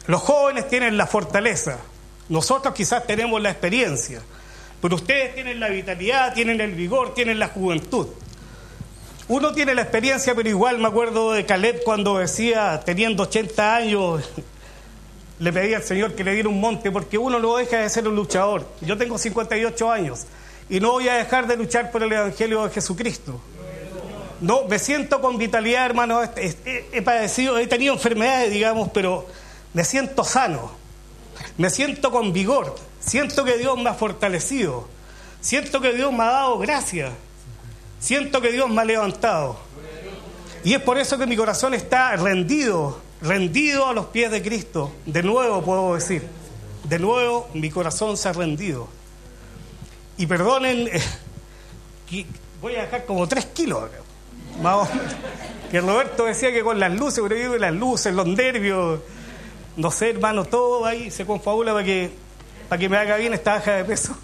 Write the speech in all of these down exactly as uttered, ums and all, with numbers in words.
Los jóvenes tienen la fortaleza, nosotros quizás tenemos la experiencia, pero ustedes tienen la vitalidad, tienen el vigor, tienen la juventud. Uno tiene la experiencia, pero igual me acuerdo de Caleb cuando decía, teniendo ochenta años, le pedía al Señor que le diera un monte, porque uno no deja de ser un luchador. Yo tengo cincuenta y ocho años y no voy a dejar de luchar por el Evangelio de Jesucristo. No, me siento con vitalidad, hermano. He, he, he padecido, he tenido enfermedades, digamos, pero me siento sano, me siento con vigor, siento que Dios me ha fortalecido, siento que Dios me ha dado gracia, siento que Dios me ha levantado. Y es por eso que mi corazón está rendido, rendido a los pies de Cristo. De nuevo puedo decir, de nuevo mi corazón se ha rendido. Y perdonen, eh, que voy a dejar como tres kilos acá. Vamos, que Roberto decía que con las luces, pero yo digo que las luces, los nervios, no sé, hermano, todo ahí se confabula para que, para que me haga bien esta baja de peso.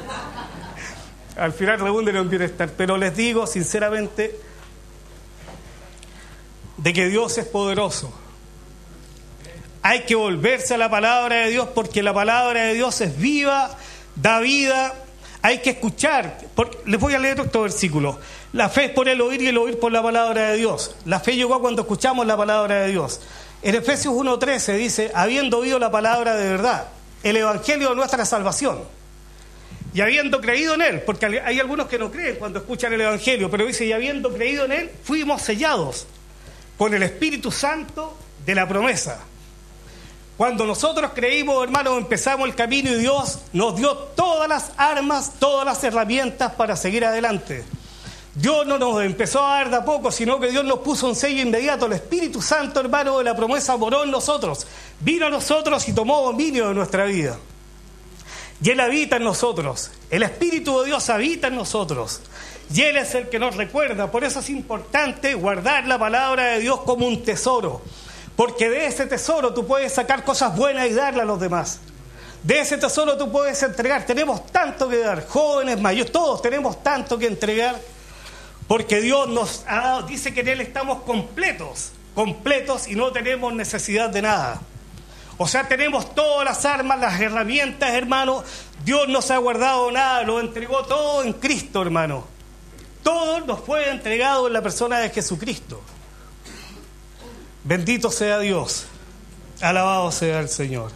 Al final redunde en bienestar. Pero les digo sinceramente de que Dios es poderoso. Hay que volverse a la palabra de Dios, porque la palabra de Dios es viva, da vida. Hay que escuchar. Les voy a leer otro versículo. La fe es por el oír y el oír por la palabra de Dios. La fe llegó cuando escuchamos la palabra de Dios. En Efesios uno trece dice, habiendo oído la palabra de verdad, el evangelio de nuestra salvación, y habiendo creído en él, porque hay algunos que no creen cuando escuchan el evangelio, pero dice, y habiendo creído en él, fuimos sellados con el Espíritu Santo de la promesa. Cuando nosotros creímos, hermanos, empezamos el camino y Dios nos dio todas las armas, todas las herramientas para seguir adelante. Dios no nos empezó a dar de a poco, sino que Dios nos puso un sello inmediato. El Espíritu Santo, hermano, de la promesa moró en nosotros, vino a nosotros y tomó dominio de nuestra vida. Y Él habita en nosotros, el Espíritu de Dios habita en nosotros, y Él es el que nos recuerda. Por eso es importante guardar la palabra de Dios como un tesoro, porque de ese tesoro tú puedes sacar cosas buenas y darle a los demás. De ese tesoro tú puedes entregar. Tenemos tanto que dar, jóvenes, mayores, todos tenemos tanto que entregar, porque Dios nos ha dado, dice que en Él estamos completos, completos y no tenemos necesidad de nada. O sea, tenemos todas las armas, las herramientas, hermano. Dios no se ha guardado nada, lo entregó todo en Cristo, hermano. Todo nos fue entregado en la persona de Jesucristo. Bendito sea Dios, alabado sea el Señor.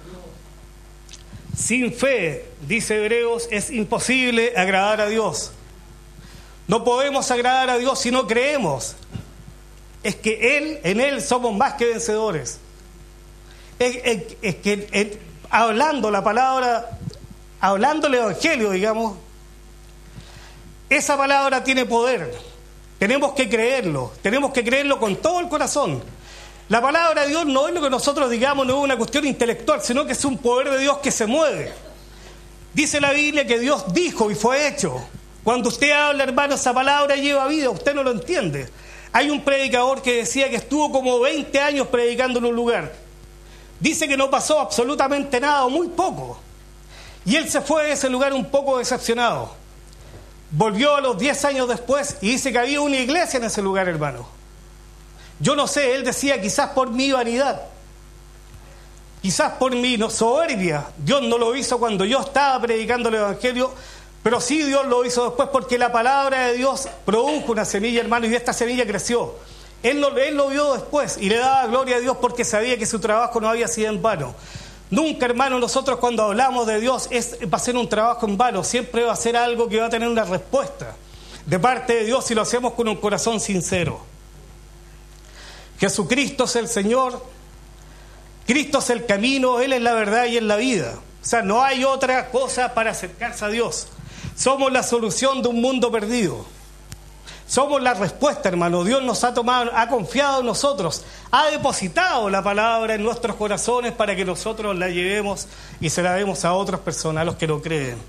Sin fe, dice Hebreos, es imposible agradar a Dios. No podemos agradar a Dios si no creemos. Es que Él, en Él somos más que vencedores. Es, es, es que es, hablando la palabra, hablando el Evangelio, digamos, esa palabra tiene poder. Tenemos que creerlo, tenemos que creerlo con todo el corazón. La palabra de Dios no es lo que nosotros digamos, no es una cuestión intelectual, sino que es un poder de Dios que se mueve. Dice la Biblia que Dios dijo y fue hecho. Cuando usted habla, hermano, esa palabra lleva vida, usted no lo entiende. Hay un predicador que decía que estuvo como veinte años predicando en un lugar. Dice que no pasó absolutamente nada, o muy poco. Y él se fue de ese lugar un poco decepcionado. Volvió a los diez años después y dice que había una iglesia en ese lugar, hermano. Yo no sé, él decía, quizás por mi vanidad, quizás por mi no, soberbia, Dios no lo hizo cuando yo estaba predicando el Evangelio, pero sí Dios lo hizo después, porque la palabra de Dios produjo una semilla, hermano, y esta semilla creció. Él lo, él lo vio después y le daba gloria a Dios porque sabía que su trabajo no había sido en vano. Nunca, hermano, nosotros cuando hablamos de Dios es, va a ser un trabajo en vano, siempre va a ser algo que va a tener una respuesta de parte de Dios si lo hacemos con un corazón sincero. Jesucristo es el Señor, Cristo es el camino, Él es la verdad y es la vida. O sea, no hay otra cosa para acercarse a Dios. Somos la solución de un mundo perdido. Somos la respuesta, hermano. Dios nos ha tomado, ha confiado en nosotros, ha depositado la palabra en nuestros corazones para que nosotros la llevemos y se la demos a otras personas, a los que no creen.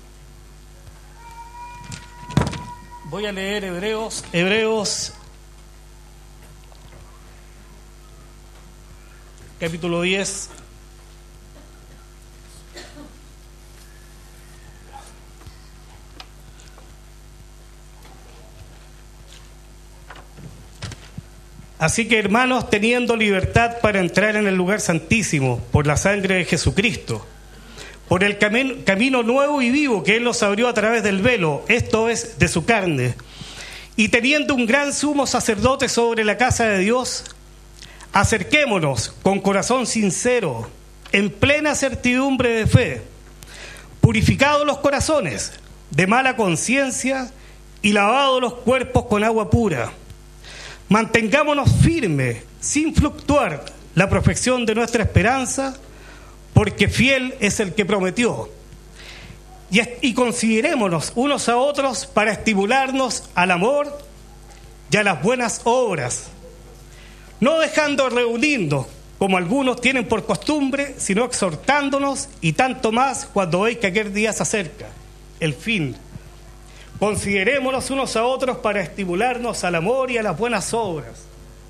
Voy a leer Hebreos, Hebreos, capítulo diez. Así que, hermanos, teniendo libertad para entrar en el lugar santísimo por la sangre de Jesucristo, por el cami- camino nuevo y vivo que Él nos abrió a través del velo, esto es, de su carne, y teniendo un gran sumo sacerdote sobre la casa de Dios, acerquémonos con corazón sincero, en plena certidumbre de fe, purificados los corazones de mala conciencia y lavados los cuerpos con agua pura. Mantengámonos firmes, sin fluctuar, la profesión de nuestra esperanza, porque fiel es el que prometió. Y, y considerémonos unos a otros para estimularnos al amor y a las buenas obras, no dejando reunirnos, como algunos tienen por costumbre, sino exhortándonos, y tanto más cuando veis que aquel día se acerca, el fin. Considerémonos unos a otros para estimularnos al amor y a las buenas obras.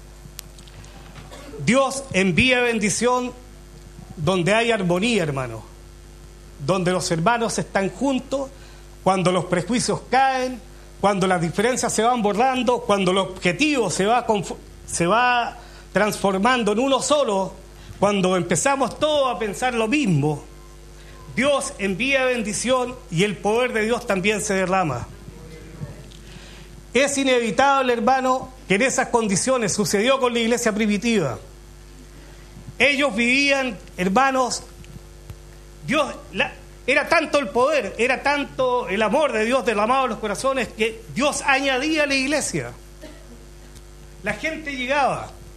Dios envía bendición donde hay armonía, hermano, donde los hermanos están juntos, cuando los prejuicios caen, cuando las diferencias se van borrando, cuando el objetivo se va, conf- se va transformando en uno solo, cuando empezamos todos a pensar lo mismo. Dios envía bendición y el poder de Dios también se derrama. Es inevitable, hermano, que en esas condiciones sucedió con la iglesia primitiva. Ellos vivían, hermanos, Dios, la, era tanto el poder, era tanto el amor de Dios derramado en los corazones, que Dios añadía a la iglesia. La gente llegaba.